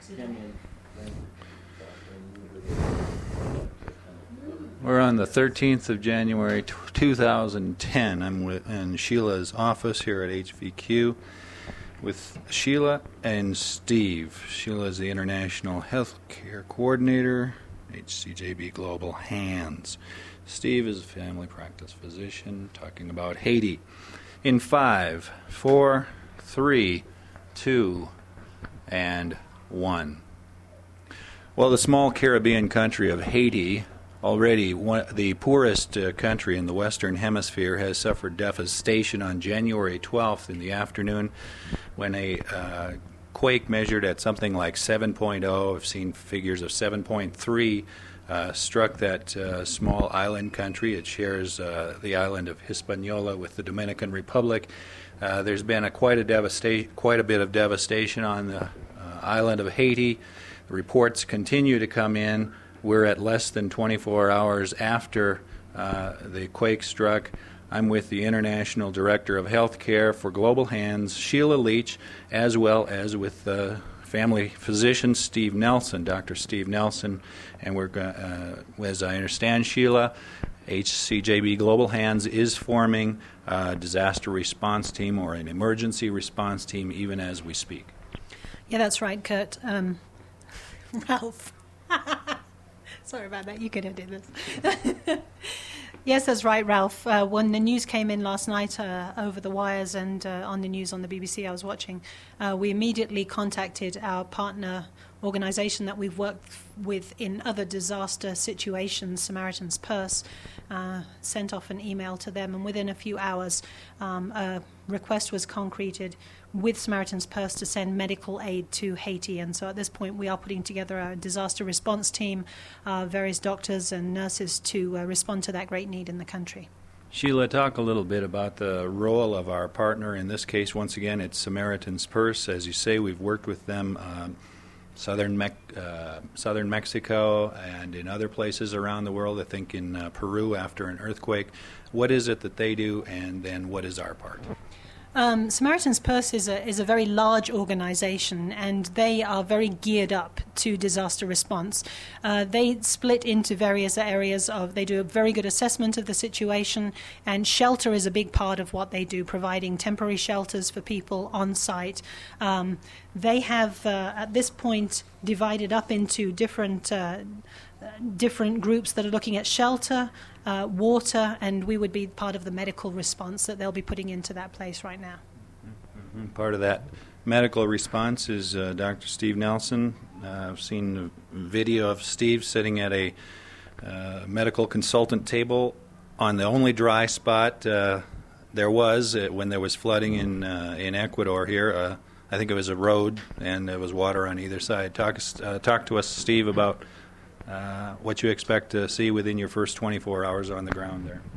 We're on the 13th of January 2010. I'm in Sheila's office here at HVQ with Sheila and Steve. Sheila is the International Healthcare Coordinator, HCJB Global Hands. Steve is a family practice physician talking about Haiti. In 5, 4, 3, 2, and 1. Well, the small Caribbean country of Haiti, already the poorest country in the Western Hemisphere, has suffered devastation on January 12th in the afternoon when a quake measured at something like 7.0, I've seen figures of 7.3, struck that small island country. It shares the island of Hispaniola with the Dominican Republic. There's been quite a bit of devastation on the island of Haiti. The reports continue to come in. We're at less than 24 hours after the quake struck. I'm with the International Director of Healthcare for Global Hands, Sheila Leach, as well as with family physician Steve Nelson, Dr. Steve Nelson, and we're as I understand, Sheila, HCJB Global Hands is forming a disaster response team or an emergency response team even as we speak. Yeah, that's right, Kurt. Ralph. Sorry about that. You could have did this. Yes, that's right, Ralph. When the news came in last night over the wires and on the news on the BBC I was watching, we immediately contacted our partner organization that we've worked with in other disaster situations, Samaritan's Purse, sent off an email to them, and within a few hours a request was concreted with Samaritan's Purse to send medical aid to Haiti. And so at this point we are putting together a disaster response team, various doctors and nurses to respond to that great need in the country. Sheila, talk a little bit about the role of our partner. In this case, once again, it's Samaritan's Purse. As you say, we've worked with them southern Mexico and in other places around the world, I think in Peru after an earthquake. What is it that they do, and then what is our part? Samaritan's Purse is a very large organization, and they are very geared up to disaster response. They split into various areas they do a very good assessment of the situation, and shelter is a big part of what they do, providing temporary shelters for people on site. They have, at this point, divided up into different groups that are looking at shelter, water, and we would be part of the medical response that they'll be putting into that place right now. Mm-hmm. Part of that medical response is Dr. Steve Nelson. I've seen a video of Steve sitting at a medical consultant table on the only dry spot there was when there was flooding in Ecuador here. I think it was a road, and there was water on either side. Talk to us, Steve, about what you expect to see within your first 24 hours on the ground there.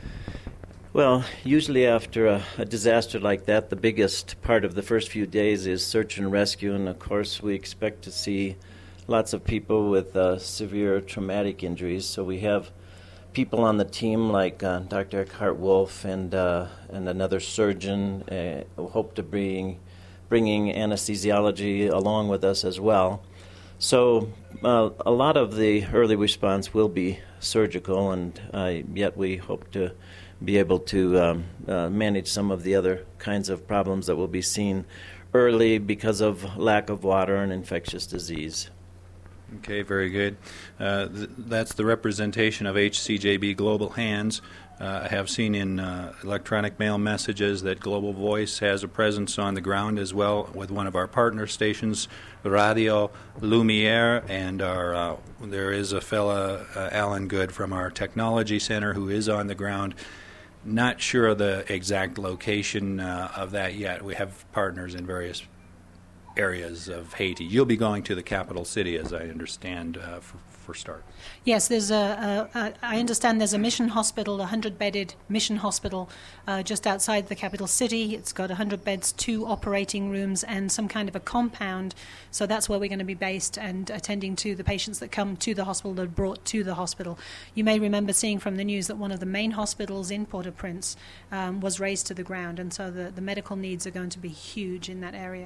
Well, usually after a disaster like that, the biggest part of the first few days is search and rescue, and of course we expect to see lots of people with severe traumatic injuries. So we have people on the team like Dr. Eckhart Wolf and another surgeon who hope to bringing anesthesiology along with us as well. So a lot of the early response will be surgical, and yet we hope to be able to manage some of the other kinds of problems that will be seen early because of lack of water and infectious disease. Okay, very good. That's the representation of HCJB Global Hands. I have seen in electronic mail messages that Global Voice has a presence on the ground as well with one of our partner stations, Radio Lumiere, and there is a fella, Alan Good, from our technology center who is on the ground. Not sure of the exact location of that yet. We have partners in various areas of Haiti. You'll be going to the capital city, as I understand, for start. Yes, there's I understand there's a mission hospital, a 100-bedded mission hospital just outside the capital city. It's got 100 beds, 2 operating rooms, and some kind of a compound. So that's where we're going to be based and attending to the patients that come to the hospital, that are brought to the hospital. You may remember seeing from the news that one of the main hospitals in Port-au-Prince was razed to the ground, and so the medical needs are going to be huge in that area.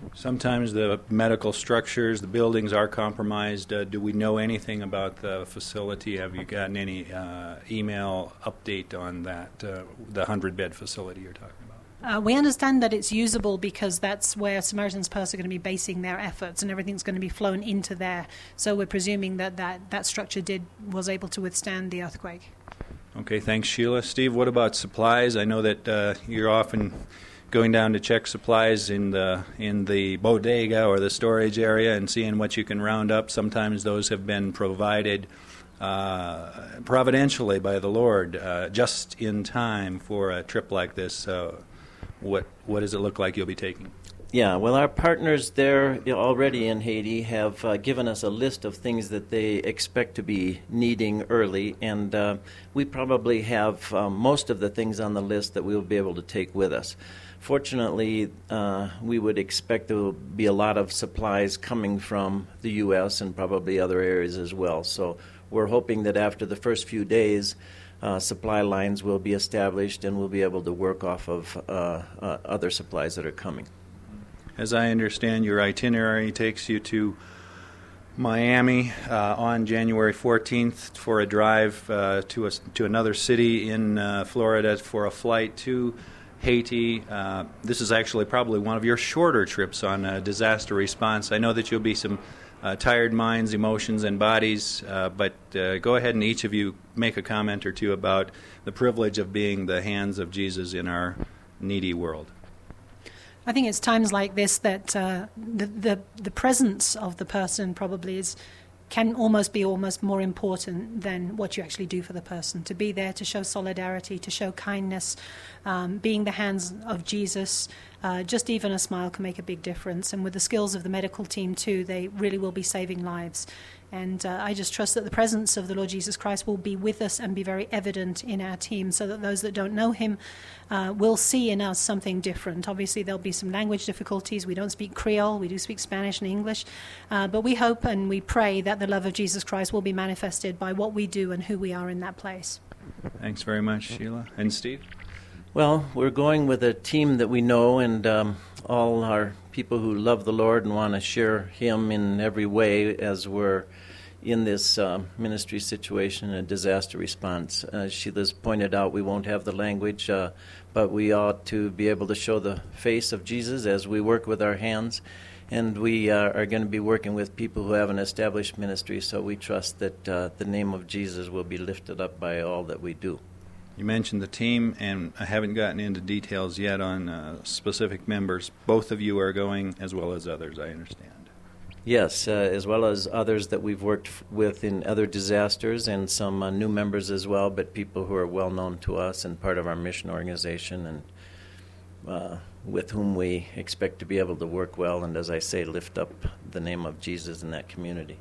Sometimes the medical structures, the buildings are compromised. Do we know anything about the facility? Have you gotten any email update on that, the 100-bed facility you're talking about? We understand that it's usable because that's where Samaritan's Purse are going to be basing their efforts, and everything's going to be flown into there. So we're presuming that structure was able to withstand the earthquake. Okay, thanks, Sheila. Steve, what about supplies? I know that you're often going down to check supplies in the bodega or the storage area and seeing what you can round up. Sometimes those have been provided providentially by the Lord just in time for a trip like this. What does it look like you'll be taking? Yeah, well, our partners there already in Haiti have given us a list of things that they expect to be needing early, and we probably have most of the things on the list that we'll be able to take with us. Fortunately, we would expect there will be a lot of supplies coming from the U.S. and probably other areas as well. So we're hoping that after the first few days, supply lines will be established and we'll be able to work off of other supplies that are coming. As I understand, your itinerary takes you to Miami on January 14th for a drive to another city in Florida for a flight to Haiti. This is actually probably one of your shorter trips on disaster response. I know that you'll be some tired minds, emotions, and bodies, but go ahead and each of you make a comment or two about the privilege of being the hands of Jesus in our needy world. I think it's times like this that the presence of the person probably can almost be more important than what you actually do for the person. To be there to show solidarity, to show kindness, being the hands of Jesus, just even a smile can make a big difference. And with the skills of the medical team too, they really will be saving lives. And I just trust that the presence of the Lord Jesus Christ will be with us and be very evident in our team so that those that don't know him will see in us something different. Obviously, there'll be some language difficulties. We don't speak Creole. We do speak Spanish and English. But we hope and we pray that the love of Jesus Christ will be manifested by what we do and who we are in that place. Thanks very much, Sheila. And Steve? Well, we're going with a team that we know, and all our people who love the Lord and want to share him in every way as we're in this ministry situation and disaster response. Sheila's pointed out we won't have the language, but we ought to be able to show the face of Jesus as we work with our hands. And we are going to be working with people who have an established ministry, so we trust that the name of Jesus will be lifted up by all that we do. You mentioned the team, and I haven't gotten into details yet on specific members. Both of you are going, as well as others, I understand. Yes, as well as others that we've worked with in other disasters, and some new members as well, but people who are well known to us and part of our mission organization, and with whom we expect to be able to work well and, as I say, lift up the name of Jesus in that community.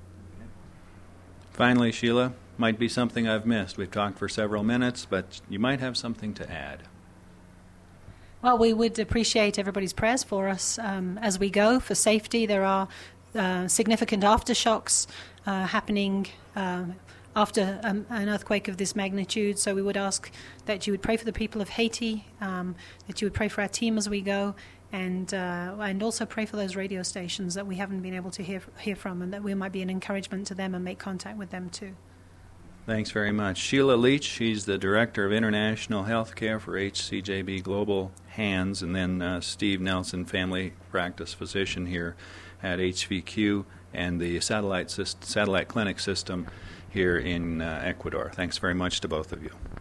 Finally, Sheila, might be something I've missed. We've talked for several minutes, but you might have something to add. Well, we would appreciate everybody's prayers for us as we go for safety. There are significant aftershocks happening after an earthquake of this magnitude. So we would ask that you would pray for the people of Haiti, that you would pray for our team as we go, and also pray for those radio stations that we haven't been able to hear from, and that we might be an encouragement to them and make contact with them too. Thanks very much. Sheila Leach, she's the Director of International Healthcare for HCJB Global Hands, and then Steve Nelson, Family Practice Physician here at HVQ and the satellite clinic system here in Ecuador. Thanks very much to both of you.